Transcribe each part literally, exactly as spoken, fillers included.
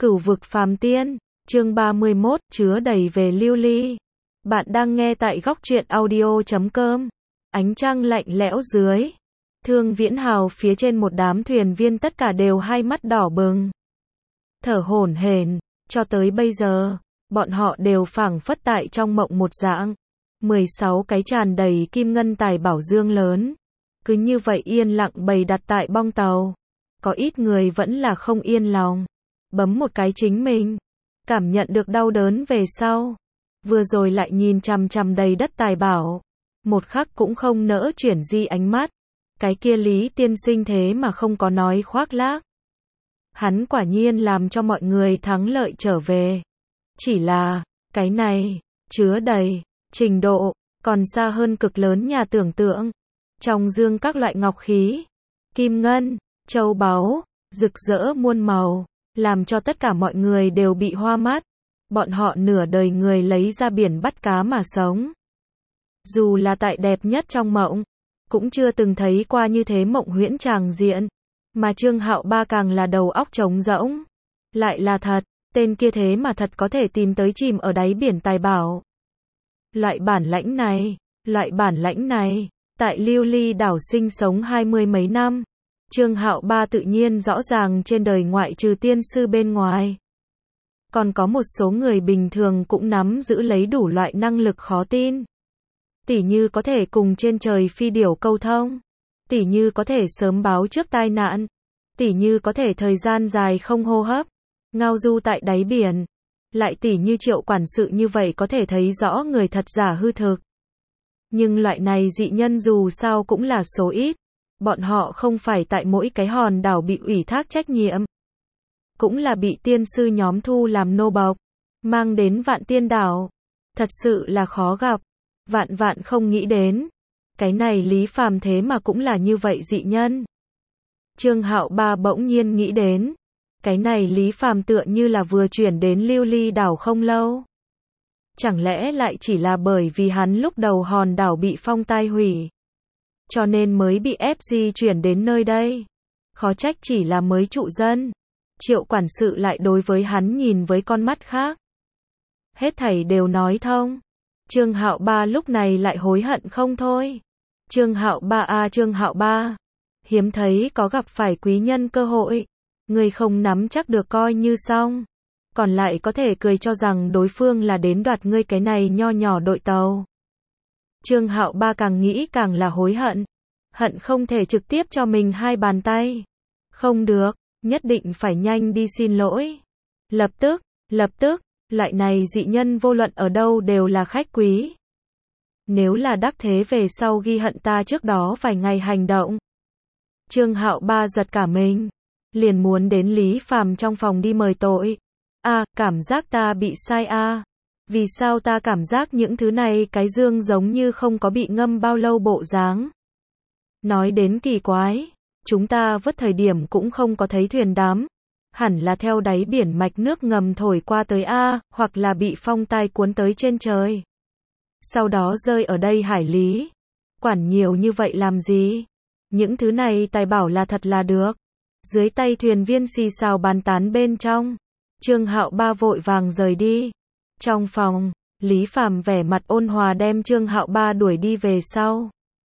Cửu vực phàm tiên, chương ba mươi mốt, chứa đầy về lưu ly. Bạn đang nghe tại góc truyện audio chấm com. Ánh trăng lạnh lẽo dưới. Thương Viễn Hào phía trên một đám thuyền viên tất cả đều hai mắt đỏ bừng. Thở hổn hển, cho tới bây giờ, bọn họ đều phảng phất tại trong mộng một dạng. mười sáu cái tràn đầy kim ngân tài bảo dương lớn. Cứ như vậy yên lặng bày đặt tại bong tàu. Có ít người vẫn là không yên lòng. Bấm một cái chính mình. Cảm nhận được đau đớn về sau. Vừa rồi lại nhìn chằm chằm đầy đất tài bảo. Một khắc cũng không nỡ chuyển di ánh mắt. Cái kia Lý tiên sinh thế mà không có nói khoác lác. Hắn quả nhiên làm cho mọi người thắng lợi trở về. Chỉ là, cái này, chứa đầy, trình độ, còn xa hơn cực lớn nhà tưởng tượng. Trong dương các loại ngọc khí, kim ngân, châu báu, rực rỡ muôn màu, làm cho tất cả mọi người đều bị hoa mắt. Bọn họ nửa đời người lấy ra biển bắt cá mà sống. Dù là tại đẹp nhất trong mộng, cũng chưa từng thấy qua như thế mộng huyễn tràng diện. Mà Trương Hạo Ba càng là đầu óc trống rỗng. Lại là thật, tên kia thế mà thật có thể tìm tới chìm ở đáy biển tài bảo. Loại bản lãnh này, loại bản lãnh này, tại Lưu Ly đảo sinh sống hai mươi mấy năm. Trương Hạo Ba tự nhiên rõ ràng trên đời ngoại trừ tiên sư bên ngoài. Còn có một số người bình thường cũng nắm giữ lấy đủ loại năng lực khó tin. Tỉ như có thể cùng trên trời phi điểu câu thông. Tỉ như có thể sớm báo trước tai nạn. Tỉ như có thể thời gian dài không hô hấp. Ngao du tại đáy biển. Lại tỉ như Triệu quản sự như vậy có thể thấy rõ người thật giả hư thực. Nhưng loại này dị nhân dù sao cũng là số ít. Bọn họ không phải tại mỗi cái hòn đảo bị ủy thác trách nhiệm. Cũng là bị tiên sư nhóm thu làm nô bộc. Mang đến Vạn Tiên đảo. Thật sự là khó gặp. Vạn vạn không nghĩ đến. Cái này Lý Phàm thế mà cũng là như vậy dị nhân. Trương Hạo Ba bỗng nhiên nghĩ đến. Cái này Lý Phàm tựa như là vừa chuyển đến Lưu Ly đảo không lâu. Chẳng lẽ lại chỉ là bởi vì hắn lúc đầu hòn đảo bị phong tai hủy. Cho nên mới bị ép di chuyển đến nơi đây. Khó trách chỉ là mới trụ dân. Triệu quản sự lại đối với hắn nhìn với con mắt khác. Hết thảy đều nói thông. Trương Hạo Ba lúc này lại hối hận không thôi. Trương Hạo Ba a à, Trương Hạo Ba. Hiếm thấy có gặp phải quý nhân cơ hội. Người không nắm chắc được coi như xong. Còn lại có thể cười cho rằng đối phương là đến đoạt ngươi cái này nho nhỏ đội tàu. Trương Hạo Ba càng nghĩ càng là hối hận. Hận không thể trực tiếp cho mình hai bàn tay. Không được, nhất định phải nhanh đi xin lỗi. Lập tức, lập tức, loại này dị nhân vô luận ở đâu đều là khách quý. Nếu là đắc thế về sau ghi hận ta trước đó vài ngày hành động. Trương Hạo Ba giật cả mình. Liền muốn đến Lý Phàm trong phòng đi mời tội. A, à, cảm giác ta bị sai a. À. Vì sao ta cảm giác những thứ này cái dương giống như không có bị ngâm bao lâu bộ dáng. Nói đến kỳ quái, chúng ta vớt thời điểm cũng không có thấy thuyền đắm. Hẳn là theo đáy biển mạch nước ngầm thổi qua tới A, hoặc là bị phong tai cuốn tới trên trời. Sau đó rơi ở đây hải lý. Quản nhiều như vậy làm gì? Những thứ này tài bảo là thật là được. Dưới tay thuyền viên xì xào bàn tán bên trong. Trương Hạo Ba vội vàng rời đi. Trong phòng, Lý Phàm vẻ mặt ôn hòa đem Trương Hạo Ba đuổi đi về sau.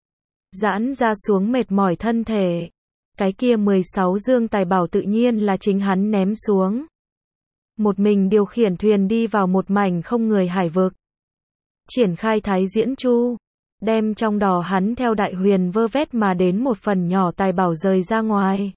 Giãn ra xuống mệt mỏi thân thể. Cái kia mười sáu dương tài bảo tự nhiên là chính hắn ném xuống. Một mình điều khiển thuyền đi vào một mảnh không người hải vực. Triển khai thái diễn chu. Đem trong đò hắn theo đại huyền vơ vét mà đến một phần nhỏ tài bảo rời ra ngoài.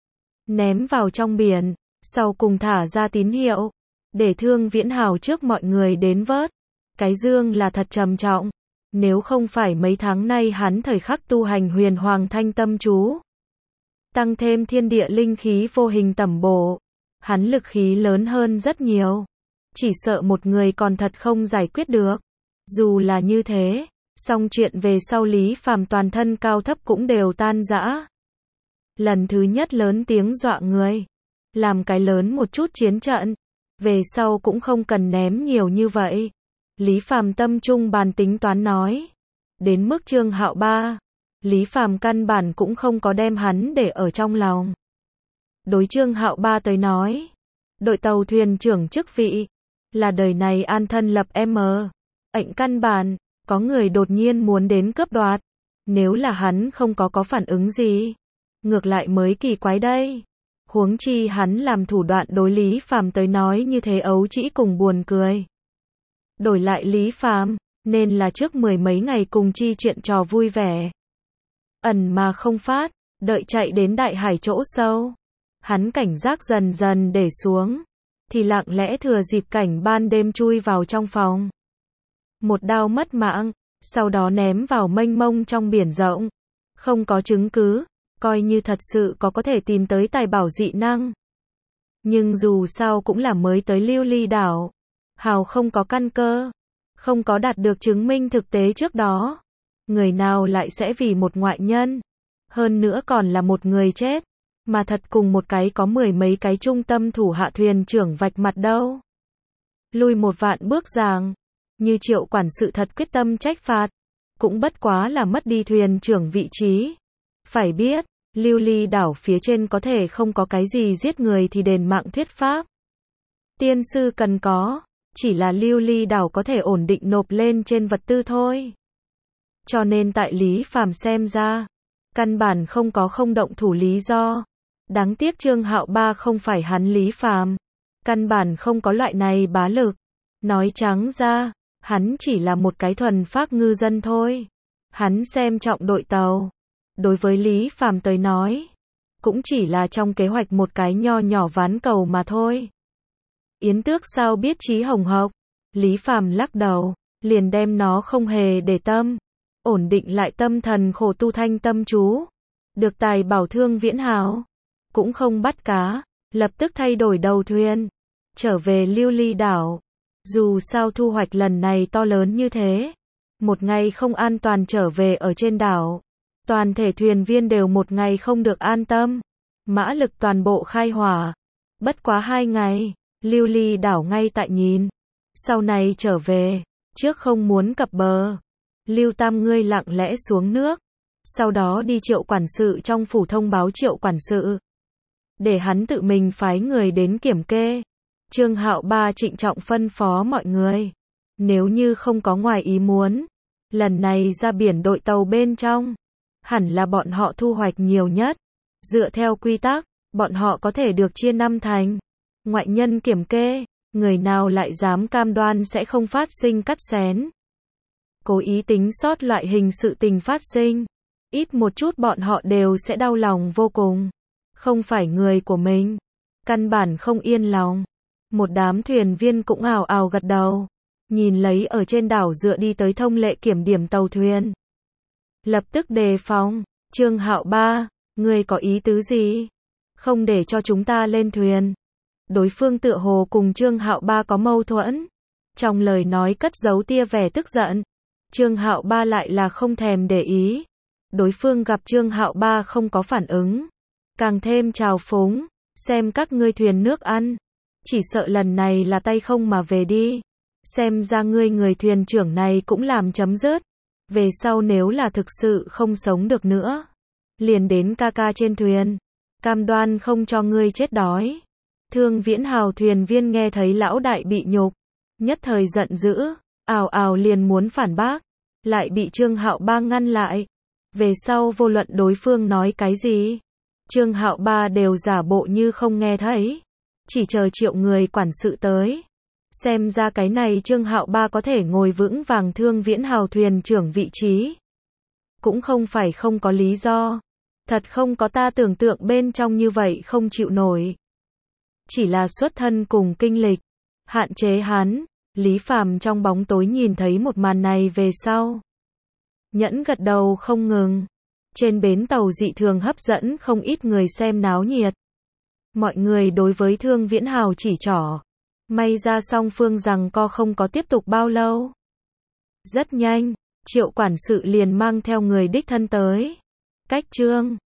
Ném vào trong biển. Sau cùng thả ra tín hiệu. Để Thương Viễn Hào trước mọi người đến vớt. Cái dương là thật trầm trọng. Nếu không phải mấy tháng nay hắn thời khắc tu hành huyền hoàng thanh tâm chú. Tăng thêm thiên địa linh khí vô hình tẩm bổ. Hắn lực khí lớn hơn rất nhiều. Chỉ sợ một người còn thật không giải quyết được. Dù là như thế, song chuyện về sau Lý Phàm toàn thân cao thấp cũng đều tan rã. Lần thứ nhất lớn tiếng dọa người. Làm cái lớn một chút chiến trận. Về sau cũng không cần ném nhiều như vậy. Lý Phàm tâm trung bàn tính toán nói. Đến mức Trương Hạo Ba. Lý Phàm căn bản cũng không có đem hắn để ở trong lòng. Đối Trương Hạo Ba tới nói. đội tàu thuyền trưởng chức vị, là đời này an thân lập M. Ảnh căn bản, có người đột nhiên muốn đến cướp đoạt. Nếu là hắn không có có phản ứng gì, ngược lại mới kỳ quái đây. Huống chi hắn làm thủ đoạn đối Lý Phàm tới nói như thế ấu trĩ cùng buồn cười. Đổi lại Lý Phàm, nên là trước mười mấy ngày cùng chi chuyện trò vui vẻ. Ẩn mà không phát, đợi chạy đến đại hải chỗ sâu. Hắn cảnh giác dần dần để xuống, thì lặng lẽ thừa dịp cảnh ban đêm chui vào trong phòng. Một đao mất mạng, sau đó ném vào mênh mông trong biển rộng. Không có chứng cứ, coi như thật sự có có thể tìm tới tài bảo dị năng. Nhưng dù sao cũng là mới tới Lưu Ly đảo. Hào không có căn cơ, không có đạt được chứng minh thực tế trước đó. Người nào lại sẽ vì một ngoại nhân, hơn nữa còn là một người chết, mà thật cùng một cái có mười mấy cái trung tâm thủ hạ thuyền trưởng vạch mặt đâu. Lui một vạn bước giảng, như Triệu quản sự thật quyết tâm trách phạt, cũng bất quá là mất đi thuyền trưởng vị trí. Phải biết, Lưu Ly đảo phía trên có thể không có cái gì giết người thì đền mạng thuyết pháp. Tiên sư cần có, chỉ là Lưu Ly đảo có thể ổn định nộp lên trên vật tư thôi. Cho nên tại Lý Phàm xem ra, căn bản không có không động thủ lý do. Đáng tiếc Trương Hạo Ba không phải hắn Lý Phàm, căn bản không có loại này bá lực. Nói trắng ra, hắn chỉ là một cái thuần phác ngư dân thôi. Hắn xem trọng đội tàu. Đối với Lý Phàm tới nói, cũng chỉ là trong kế hoạch một cái nho nhỏ ván cầu mà thôi. Yến Tước sao biết Chí Hồng Hộc? Lý Phàm lắc đầu, liền đem nó không hề để tâm. Ổn định lại tâm thần khổ tu thanh tâm chú. Được tài bảo Thương Viễn Hào, cũng không bắt cá, lập tức thay đổi đầu thuyền, trở về Lưu Ly đảo. Dù sao thu hoạch lần này to lớn như thế, một ngày không an toàn trở về ở trên đảo, toàn thể thuyền viên đều một ngày không được an tâm, mã lực toàn bộ khai hỏa. Bất quá hai ngày, Lưu Ly đảo ngay tại nhìn, sau này trở về, trước không muốn cập bờ. Lưu Tam ngươi lặng lẽ xuống nước, sau đó đi Triệu quản sự trong phủ thông báo Triệu quản sự, để hắn tự mình phái người đến kiểm kê. Trương Hạo Ba trịnh trọng phân phó mọi người, nếu như không có ngoài ý muốn, lần này ra biển đội tàu bên trong, hẳn là bọn họ thu hoạch nhiều nhất. Dựa theo quy tắc, bọn họ có thể được chia năm thành. Ngoại nhân kiểm kê, người nào lại dám cam đoan sẽ không phát sinh cắt xén, cố ý tính sót loại hình sự tình phát sinh, ít một chút bọn họ đều sẽ đau lòng vô cùng. Không phải người của mình, căn bản không yên lòng. Một đám thuyền viên cũng ào ào gật đầu, nhìn lấy ở trên đảo dựa đi tới thông lệ kiểm điểm tàu thuyền. Lập tức đề phòng, Trương Hạo Ba, ngươi có ý tứ gì? Không để cho chúng ta lên thuyền. Đối phương tựa hồ cùng Trương Hạo Ba có mâu thuẫn, trong lời nói cất giấu tia vẻ tức giận. Trương Hạo Ba lại là không thèm để ý. Đối phương gặp Trương Hạo Ba không có phản ứng, càng thêm trào phúng, xem các ngươi thuyền nước ăn, chỉ sợ lần này là tay không mà về đi. Xem ra ngươi người thuyền trưởng này cũng làm chấm dứt. Về sau nếu là thực sự không sống được nữa, liền đến ca ca trên thuyền, cam đoan không cho ngươi chết đói. Thương Viễn Hào thuyền viên nghe thấy lão đại bị nhục, nhất thời giận dữ, ào ào liền muốn phản bác, lại bị Trương Hạo Ba ngăn lại. Về sau vô luận đối phương nói cái gì, Trương Hạo Ba đều giả bộ như không nghe thấy, chỉ chờ Triệu người quản sự tới. Xem ra cái này Trương Hạo Ba có thể ngồi vững vàng Thương Viễn Hào thuyền trưởng vị trí, cũng không phải không có lý do. Thật không có ta tưởng tượng bên trong như vậy không chịu nổi. Chỉ là xuất thân cùng kinh lịch hạn chế hắn. Lý Phàm trong bóng tối nhìn thấy một màn này về sau, nhẫn gật đầu không ngừng. Trên bến tàu dị thường hấp dẫn không ít người xem náo nhiệt. Mọi người đối với Thương Viễn Hào chỉ trỏ. May ra song phương rằng co không có tiếp tục bao lâu. Rất nhanh, Triệu quản sự liền mang theo người đích thân tới. Cách Trương